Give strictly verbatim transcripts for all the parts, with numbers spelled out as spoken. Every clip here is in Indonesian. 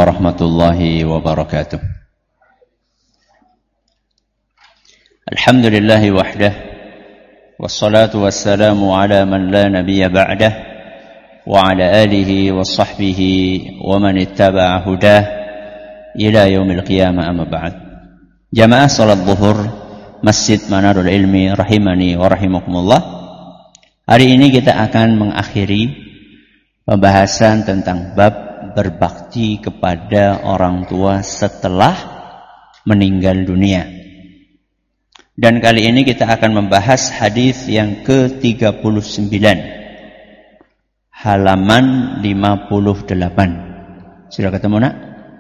warahmatullahi wabarakatuh. Alhamdulillahi wahdah, wassalatu wassalamu ala man la nabiyya ba'dah, wa ala alihi wa sahbihi wa man ittaba'a hudah ila yaumil qiyamah, amma ba'd. Jamaah salat zuhur Masjid Manarul Ilmi rahimani wa rahimakumullah. Hari ini kita akan mengakhiri pembahasan tentang bab berbakti kepada orang tua setelah meninggal dunia. Dan kali ini kita akan membahas hadis yang ke tiga puluh sembilan, halaman lima puluh delapan. Sudah ketemu, Nak?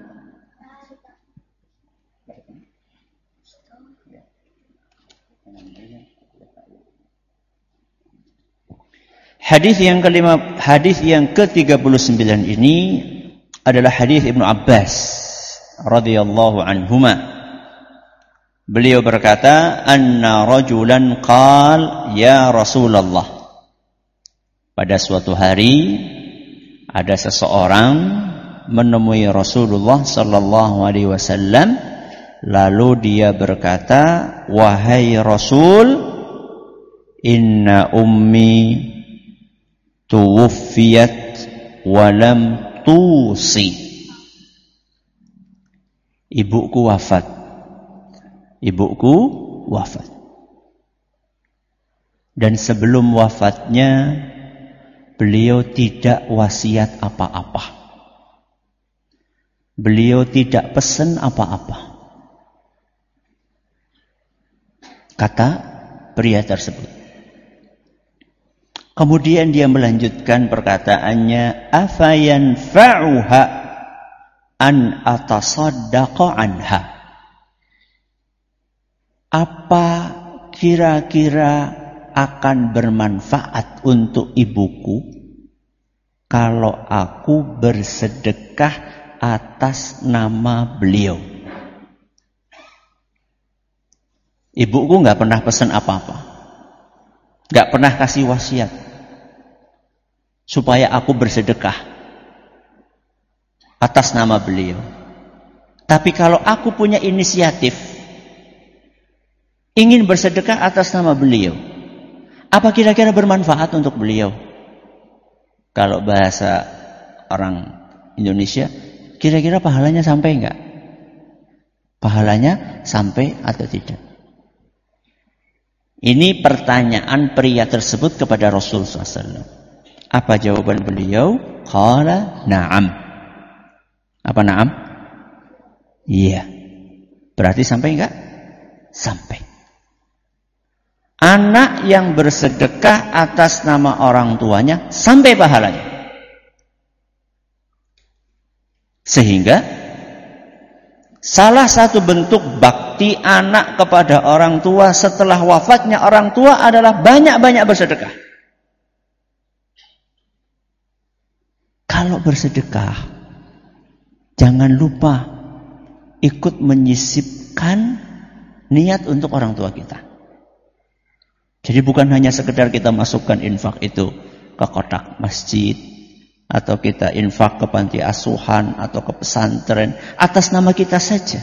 Hadis yang kelima, hadis yang ke tiga puluh sembilan ini adalah hadis Ibnu Abbas radhiyallahu anhuma. Beliau berkata, anna rajulan qal ya Rasulullah. Pada suatu hari ada seseorang menemui Rasulullah sallallahu alaihi wasallam, lalu dia berkata, wahai Rasul, inna ummi tuwfiyat walam tusi. Ibuku wafat. Ibuku wafat. Dan sebelum wafatnya beliau tidak wasiat apa-apa. Beliau tidak pesan apa-apa. Kata pria tersebut. Kemudian dia melanjutkan perkataannya, afayanfa'uha an atasaddaqa anha. Apa kira-kira akan bermanfaat untuk ibuku kalau aku bersedekah atas nama beliau? Ibuku nggak pernah pesan apa-apa, nggak pernah kasih wasiat supaya aku bersedekah atas nama beliau. Tapi kalau aku punya inisiatif ingin bersedekah atas nama beliau, apa kira-kira bermanfaat untuk beliau? Kalau bahasa orang Indonesia, kira-kira pahalanya sampai enggak? Pahalanya sampai atau tidak? Ini pertanyaan pria tersebut kepada Rasul sallallahu alaihi wasallam. Apa jawaban beliau? Qala na'am. Apa na'am? Iya. Berarti sampai enggak? Sampai. Anak yang bersedekah atas nama orang tuanya sampai pahalanya. Sehingga salah satu bentuk bakti anak kepada orang tua setelah wafatnya orang tua adalah banyak-banyak bersedekah. Kalau bersedekah, jangan lupa ikut menyisipkan niat untuk orang tua kita. Jadi bukan hanya sekedar kita masukkan infak itu ke kotak masjid, atau kita infak ke panti asuhan atau ke pesantren atas nama kita saja.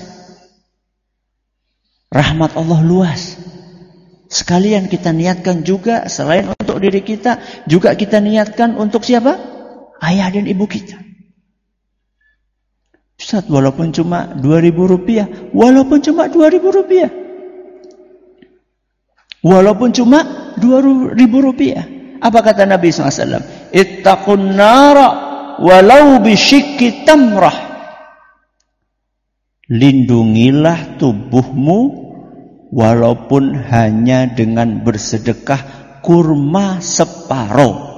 Rahmat Allah luas. Sekalian kita niatkan juga selain untuk diri kita, juga kita niatkan untuk siapa? Ayah dan ibu kita. Ustaz, walaupun cuma dua ribu rupiah, walaupun cuma dua ribu rupiah, walaupun cuma dua ribu rupiah. Apa kata Nabi sallallahu alaihi wasallam? Ittaqun nara walau bisyikki tamrah. Lindungilah tubuhmu walaupun hanya dengan bersedekah kurma separuh.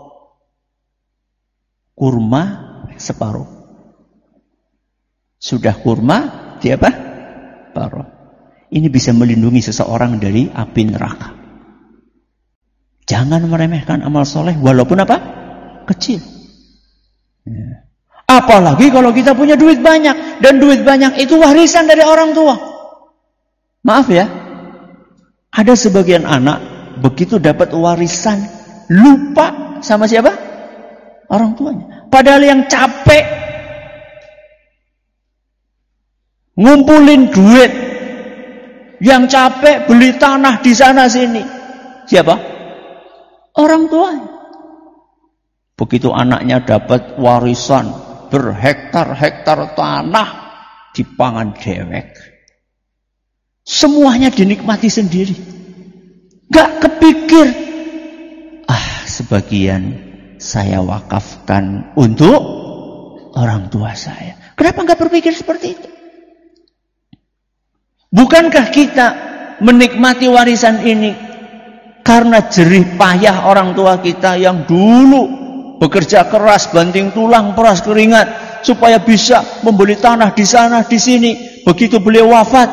Kurma separuh. Sudah kurma, dia apa? Separuh. Ini bisa melindungi seseorang dari api neraka. Jangan meremehkan amal soleh walaupun apa? Kecil. Ya. Apalagi kalau kita punya duit banyak. Dan duit banyak itu warisan dari orang tua. Maaf ya. Ada sebagian anak begitu dapat warisan lupa sama siapa? Orang tuanya. Padahal yang capek ngumpulin duit, yang capek beli tanah di sana sini. Siapa? Orang tua. Begitu anaknya dapat warisan berhektar-hektar tanah, dipangan dewek. Semuanya dinikmati sendiri. Gak kepikir, ah sebagian saya wakafkan untuk orang tua saya. Kenapa gak berpikir seperti itu? Bukankah kita menikmati warisan ini karena jerih payah orang tua kita yang dulu bekerja keras, banting tulang, peras keringat supaya bisa membeli tanah di sana, di sini. Begitu beliau wafat,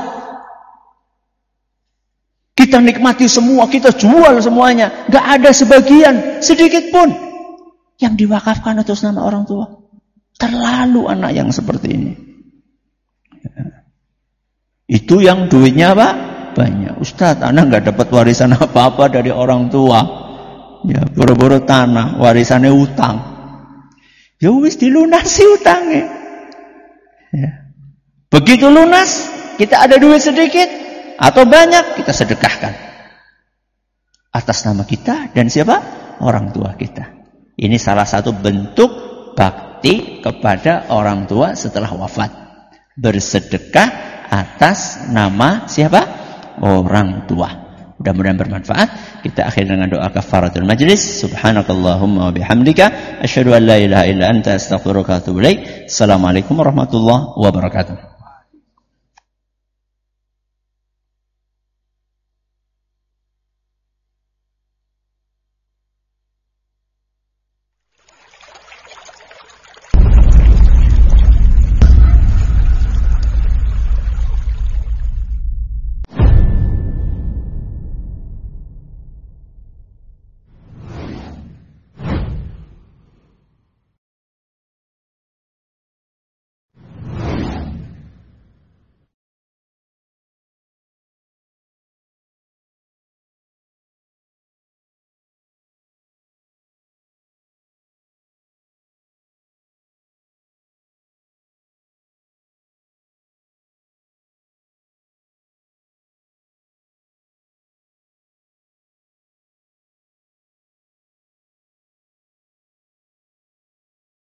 kita nikmati semua, kita jual semuanya. Gak ada sebagian, sedikit pun yang diwakafkan atas nama orang tua. Terlalu anak yang seperti ini. Itu yang duitnya apa? Banyak. Ustadz, anak gak dapat warisan apa-apa dari orang tua. Ya, boro-boro tanah, warisannya utang. Ya wis dilunasi utangnya. Ya. Begitu lunas, kita ada duit sedikit atau banyak, kita sedekahkan atas nama kita dan siapa? Orang tua kita. Ini salah satu bentuk bakti kepada orang tua setelah wafat. Bersedekah atas nama siapa? Orang tua. Mudah-mudahan bermanfaat. Kita akhiri dengan doa kafaratul majlis. Subhanakallahumma wa bihamdika asyhadu an la ilaha illa anta astaghfiruka wa atubu ilaik. Assalamualaikum warahmatullahi wabarakatuh.